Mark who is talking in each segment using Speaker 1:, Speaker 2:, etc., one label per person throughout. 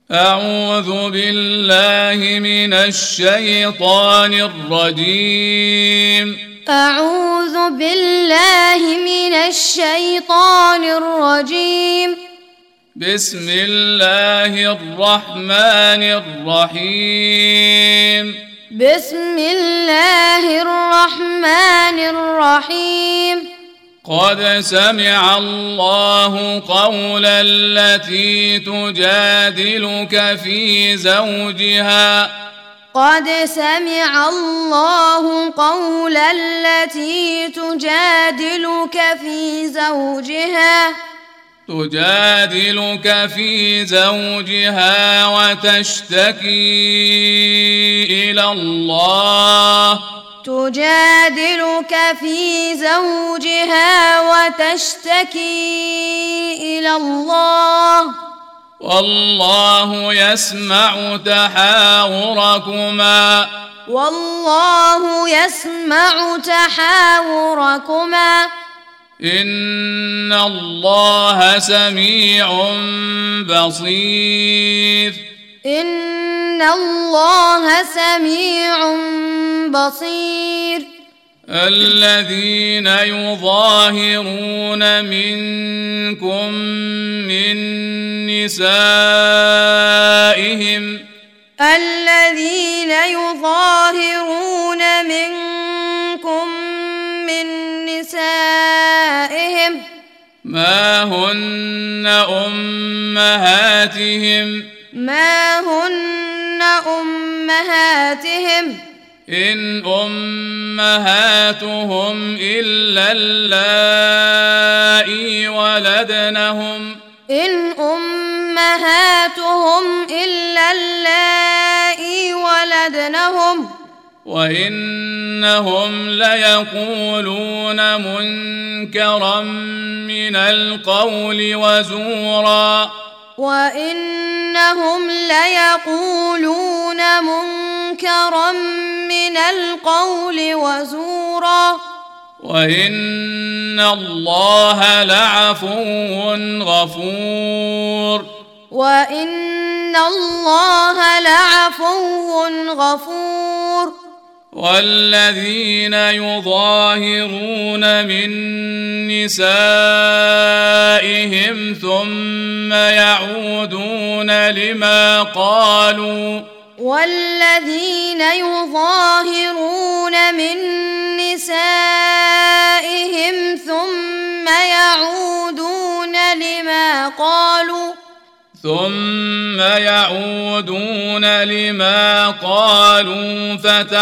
Speaker 1: أعوذ بالله من الشيطان الرجيم.
Speaker 2: أعوذ بالله من الشيطان الرجيم.
Speaker 1: بسم الله الرحمن الرحيم.
Speaker 2: بسم الله الرحمن الرحيم.
Speaker 1: قد سمع الله قول التي تجادلك في زوجها.
Speaker 2: قد سمع الله قول التي
Speaker 1: تجادلك في زوجها وتشتكي إلى الله. والله يسمع تحاوركما. إن الله سميع بصير. الذين يظاهرون منكم من نسائهم. ما هن أمهاتهم. إن أمهاتهم إلا اللائي ولدنهم وإنهم ليقولون منكرا من القول وزورا. وإن الله لعفو غفور. والذين يظاهرون من نسائهم ثم يعودون لما قالوا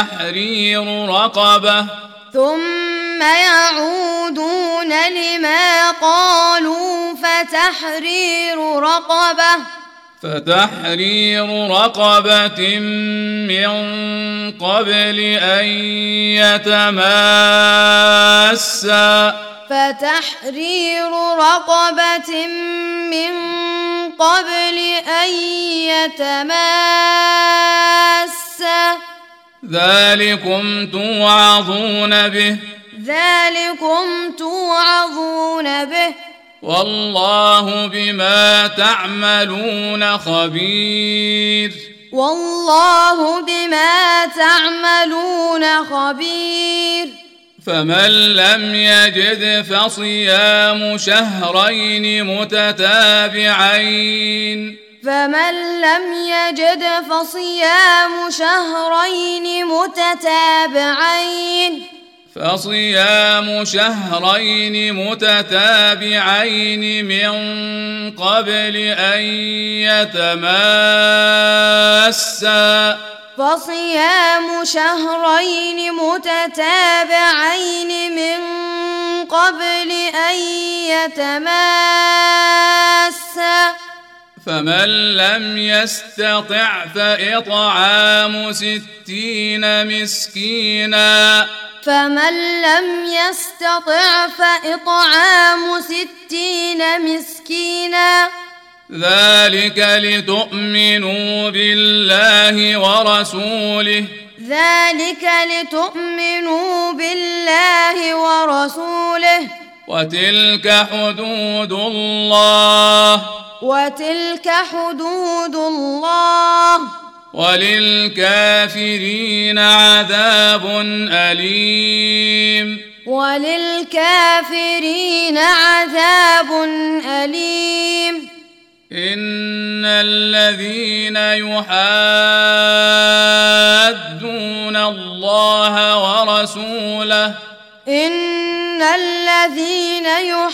Speaker 1: فتحرير رقبة من قبل أن يتماسا. ذلكم توعظون به. والله بما تعملون خبير. فمن لم يجد فصيام شهرين متتابعين من قبل أن يتماسا. فمن لم يستطع فإطعام 60 مسكينا. ذلك لتؤمنوا بالله ورسوله. وتلك حدود الله وللكافرين عذاب أليم.
Speaker 2: وللكافرين عذاب أليم.
Speaker 1: إن الذين يحادون الله ورسوله
Speaker 2: إن الذين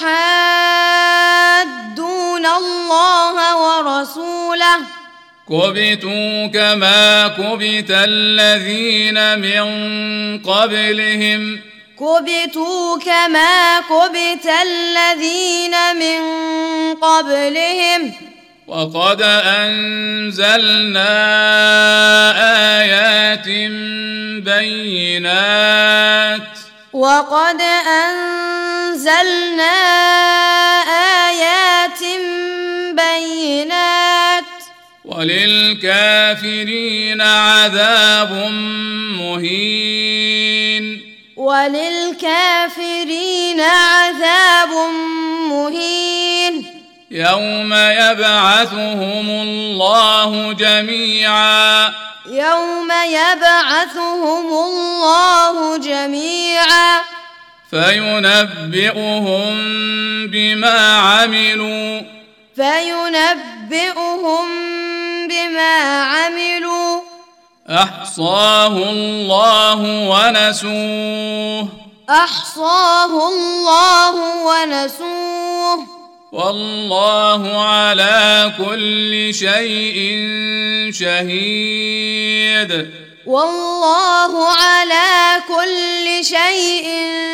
Speaker 2: يحادون الله ورسوله
Speaker 1: كبتوا كما كبت الذين من قبلهم
Speaker 2: كبتوا كما كبت الذين من قبلهم
Speaker 1: وقد أنزلنا آيات بينات
Speaker 2: وقد أنزلنا آيات بينات
Speaker 1: وللكافرين عذاب مهين.
Speaker 2: وللكافرين عذاب مهين.
Speaker 1: يوم يبعثهم الله جميعا
Speaker 2: يوم يبعثهم الله جميعا
Speaker 1: فينبئهم بما عملوا أحصاه الله ونسوه والله على كل شيء شهيد.
Speaker 2: والله على كل شيء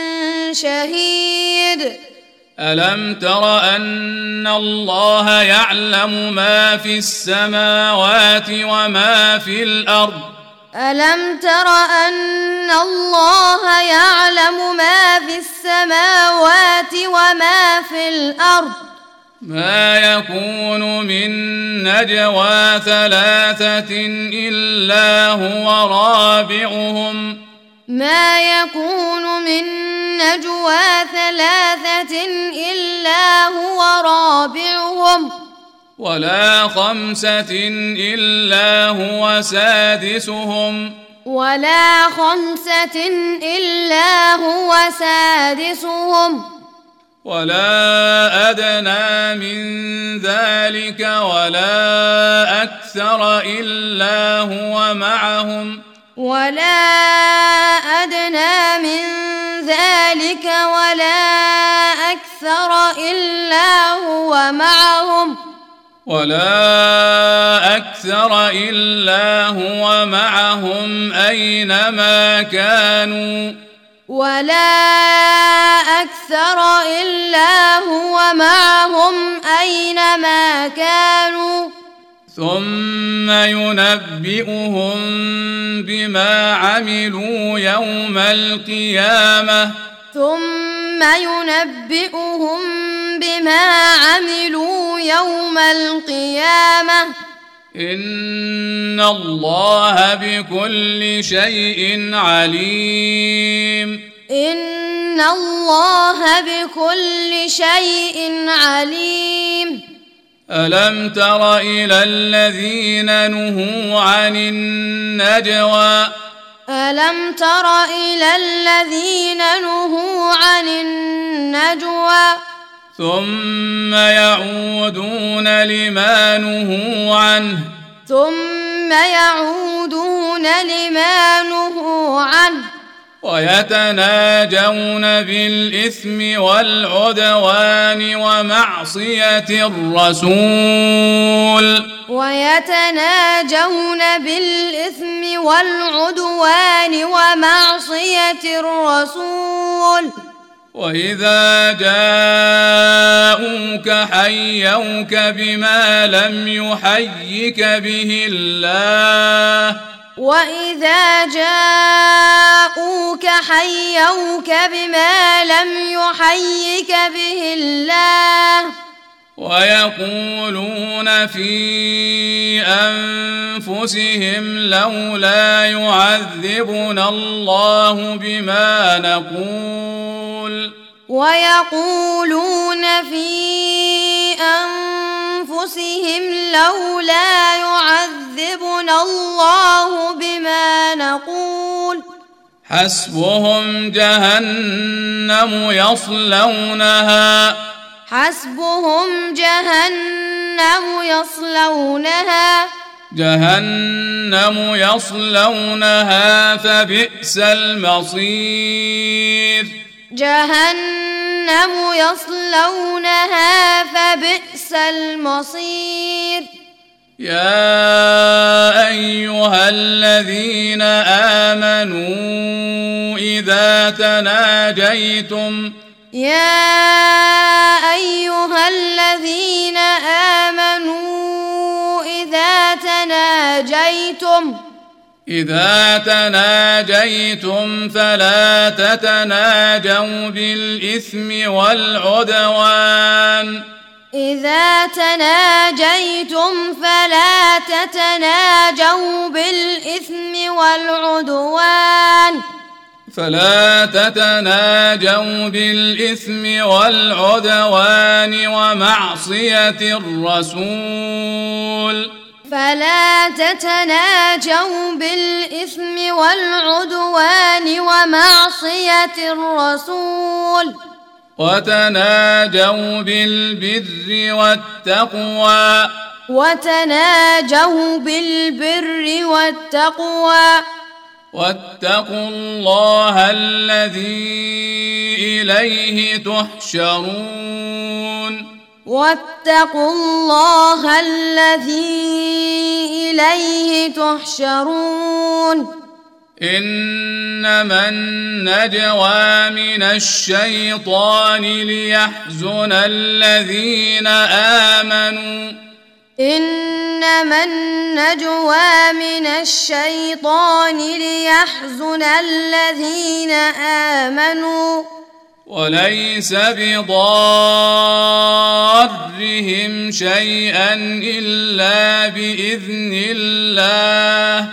Speaker 2: شهيد.
Speaker 1: ألم تر أن الله يعلم ما في السماوات وما في الأرض
Speaker 2: ألم تر أن الله يعلم ما في السماوات وما في الأرض
Speaker 1: ما يكون من نجوى ثلاثة إلا هو رابعهم
Speaker 2: ما يكون من نجوى ثلاثة إلا هو رابعهم
Speaker 1: ولا خمسة إلا هو سادسهم
Speaker 2: ولا خمسة إلا هو سادسهم
Speaker 1: ولا أدنى من ذلك ولا أكثر إلا هو معهم
Speaker 2: ولا أدنى من ذلك ولا أكثر إلا هو معهم
Speaker 1: ولا أكثر إلا هو معهم أينما كانوا
Speaker 2: ولا أكثر إلا هو معهم أينما كانوا
Speaker 1: ثم ينبئهم بما عملوا يوم القيامة
Speaker 2: ثم ينبئهم بما عملوا يوم القيامة
Speaker 1: إن الله بكل شيء عليم.
Speaker 2: إن الله بكل شيء عليم.
Speaker 1: ألم تر إلى الذين نهوا عن النجوى
Speaker 2: ألم تر إلى الذين نهوا عن النجوى
Speaker 1: ثم يعودون لما نهوا عنه ويتناجون بالإثم والعدوان ومعصية الرسول وإذا جاءوك حيوك بما لم يحيك به الله ويقولون في أنفسهم لولا يعذبنا الله بما نقول حسبهم جهنم يصلونها
Speaker 2: حسبهم جهنم يصلونها فبئس المصير يا أيها الذين آمنوا إذا تناجيتم إذا تناجيتم فلا تتناجوا بالإثم والعدوان ومعصية الرسول وتناجوا بالبر والتقوى واتقوا الله الذي إليه تحشرون إنما النجوى من الشيطان ليحزن الذين آمنوا وليس بضارهم شيئا إلا بإذن الله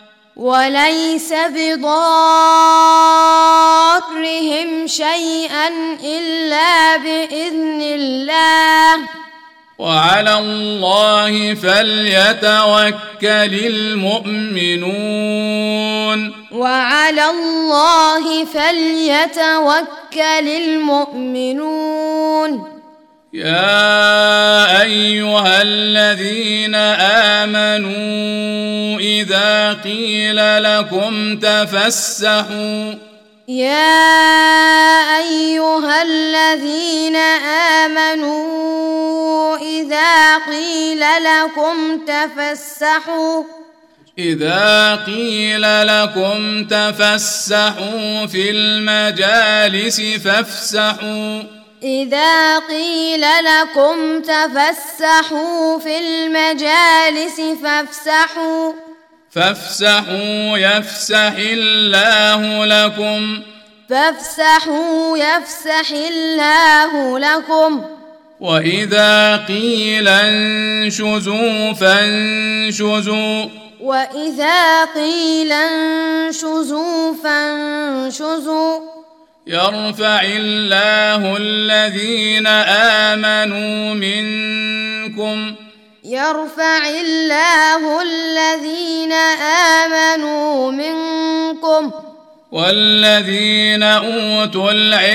Speaker 2: وعلى الله فليتوكل المؤمنون يا أيها الذين آمنوا إذا قيل لكم تفسحوا في المجالس فافسحوا يفسح الله لكم وإذا قيل انشزوا فانشزوا يرفع الله الذين آمنوا منكم والذين أوتوا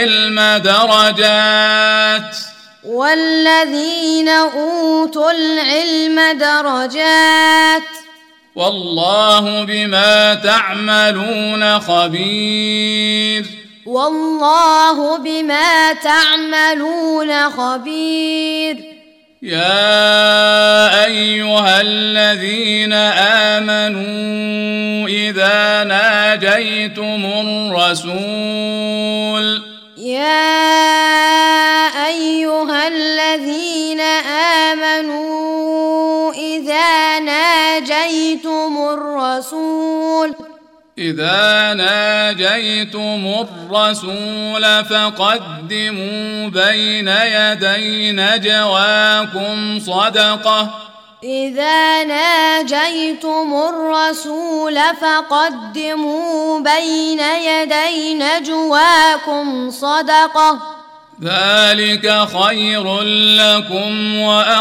Speaker 2: العلم درجات والله بما تعملون خبير يا أيها الذين آمنوا إذا ناجيتم الرسول فقدموا بين يدي نجواكم صدقة ذلك خير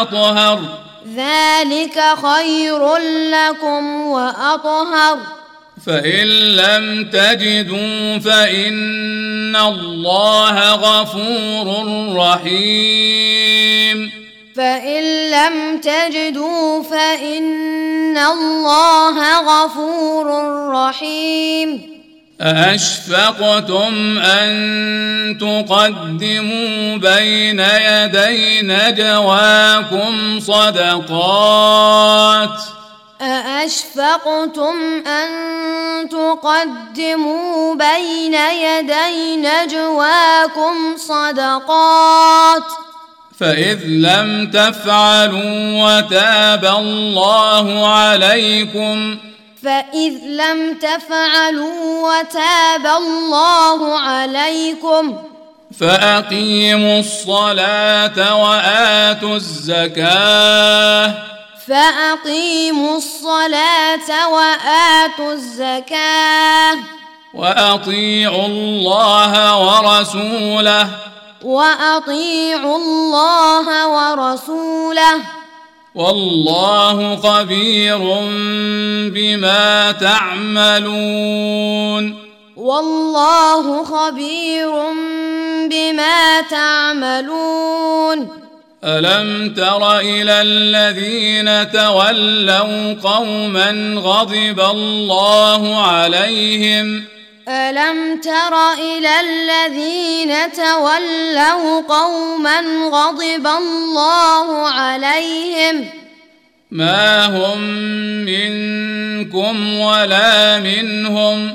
Speaker 2: لكم وأطهر
Speaker 1: فإن لم تجدوا فإن الله غفور رحيم
Speaker 2: فإن لم تجدوا فإن الله غفور رحيم
Speaker 1: أأشفقتم أن تقدموا بين يدي نجواكم صدقات
Speaker 2: أأشفقتم أن تقدموا بين يدي نجواكم صدقات
Speaker 1: فإذ لم تفعلوا وتاب الله عليكم
Speaker 2: فإذ لم تفعلوا وتاب الله عليكم
Speaker 1: فأقيموا الصلاة وآتوا الزكاة
Speaker 2: فأقيموا الصلاة وآتوا الزكاة
Speaker 1: وأطيعوا الله ورسوله
Speaker 2: وأطيعوا الله ورسوله
Speaker 1: والله خبير بما تعملون
Speaker 2: والله خبير بما تعملون
Speaker 1: ألم تر إلى الذين تولوا قوما غضب الله عليهم
Speaker 2: ألم تر إلى الذين تولوا قوما غضب الله عليهم
Speaker 1: ما هم منكم ولا منهم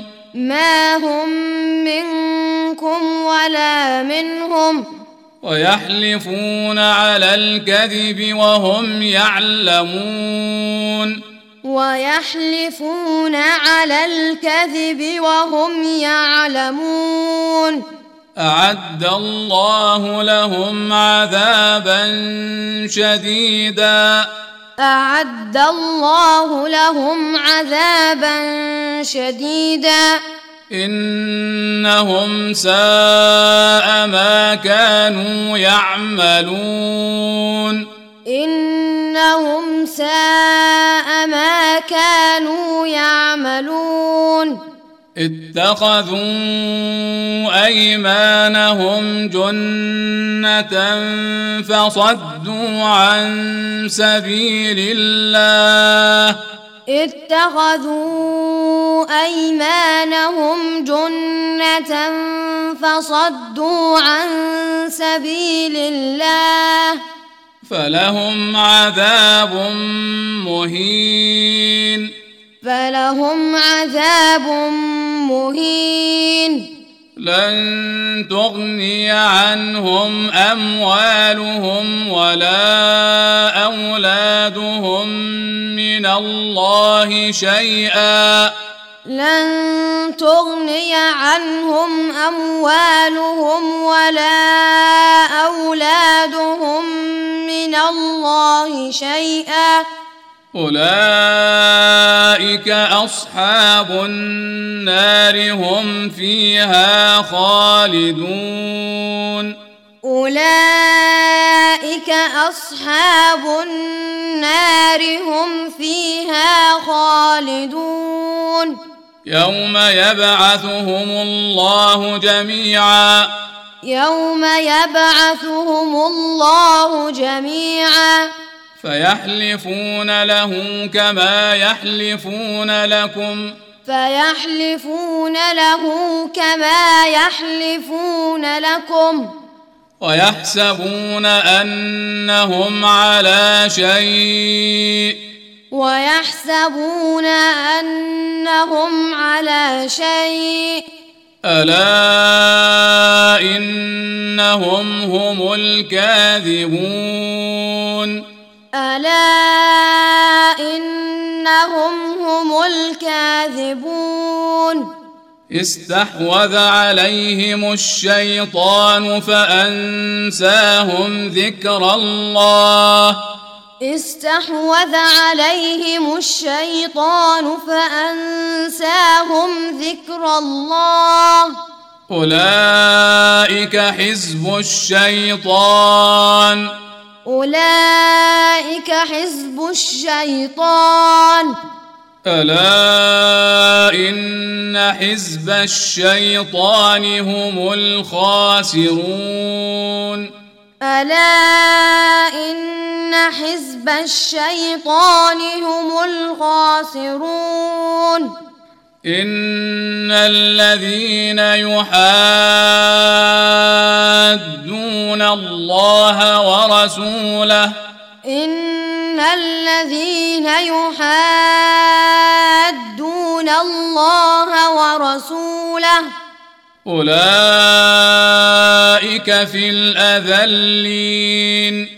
Speaker 1: ويحلفون على الكذب وهم يعلمون أعد الله لهم عذابا شديدا إنهم ساء ما كانوا يعملون اتخذوا أيمانهم جنة فصدوا عن سبيل الله فلهم عذاب مهين لن تغني عنهم أموالهم ولا أولادهم من الله شيئا أولئك أصحاب النار هم فيها خالدون يوم يبعثهم الله جميعا فيحلفون له كما يحلفون لكم ويحسبون أنهم على شيء ألا إنهم هم الكاذبون استحوذ عليهم الشيطان فأنساهم ذكر الله أولئك حزب الشيطان ألا إن حزب الشيطان هم الخاسرون
Speaker 2: ألا إن حزب الشيطان هم الخاسرون
Speaker 1: إن الذين يحادون الله ورسوله
Speaker 2: إن الذين يحادون الله ورسوله
Speaker 1: أولئك في الأذلين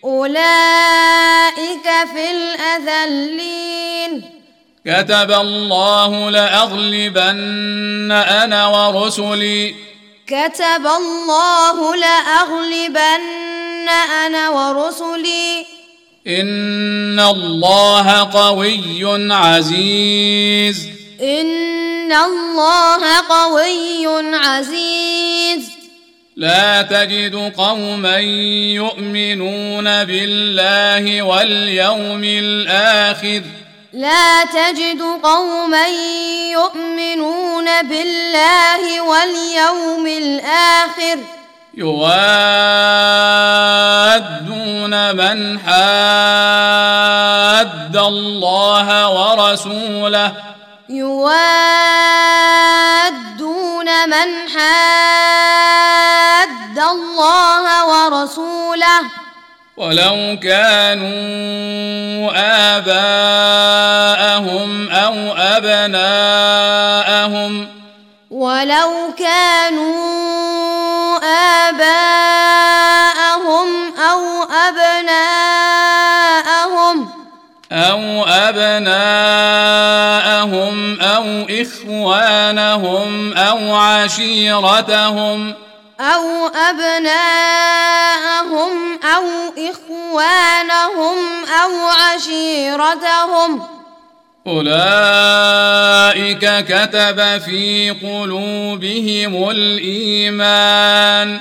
Speaker 2: أولئك في الأذلين
Speaker 1: كتب الله لأغلبن أنا ورسلي
Speaker 2: كتب الله لأغلبن أنا ورسلي
Speaker 1: إن الله قوي عزيز
Speaker 2: إن الله قوي عزيز
Speaker 1: لا تجد قوما يؤمنون بالله واليوم الآخر
Speaker 2: لا تجد قوما يؤمنون بالله واليوم الآخر
Speaker 1: يوادون من حاد الله ورسوله
Speaker 2: يوادون من حاد الله ورسوله
Speaker 1: ولو كانوا آباءهم أو أبناءهم
Speaker 2: ولو كانوا آباءهم أو أبناءهم
Speaker 1: أو إخوانهم أو عشيرتهم
Speaker 2: أو أبناءهم أو إخوانهم أو عشيرتهم
Speaker 1: أولئك كتب في قلوبهم الإيمان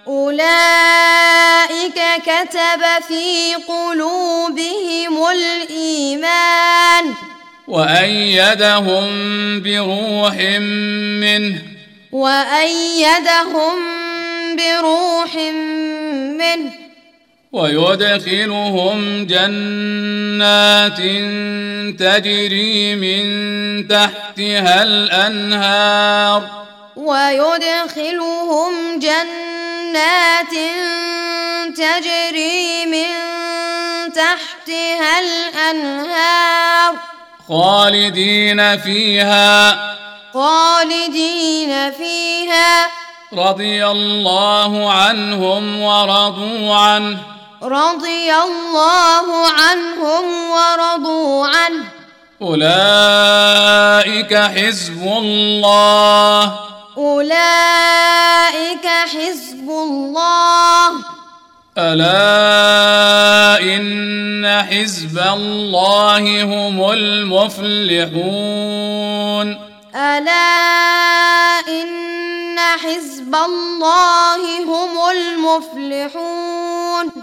Speaker 2: أولئك كتب في قلوبهم الإيمان
Speaker 1: وأيدهم بروح منه ويدخلهم جنات تجري من تحتها الأنهار خالدين فيها رضي الله عنهم ورضوا عنه أولئك حزب الله ألا إن حزب الله هم المفلحون
Speaker 2: ألا إن حزب الله هم المفلحون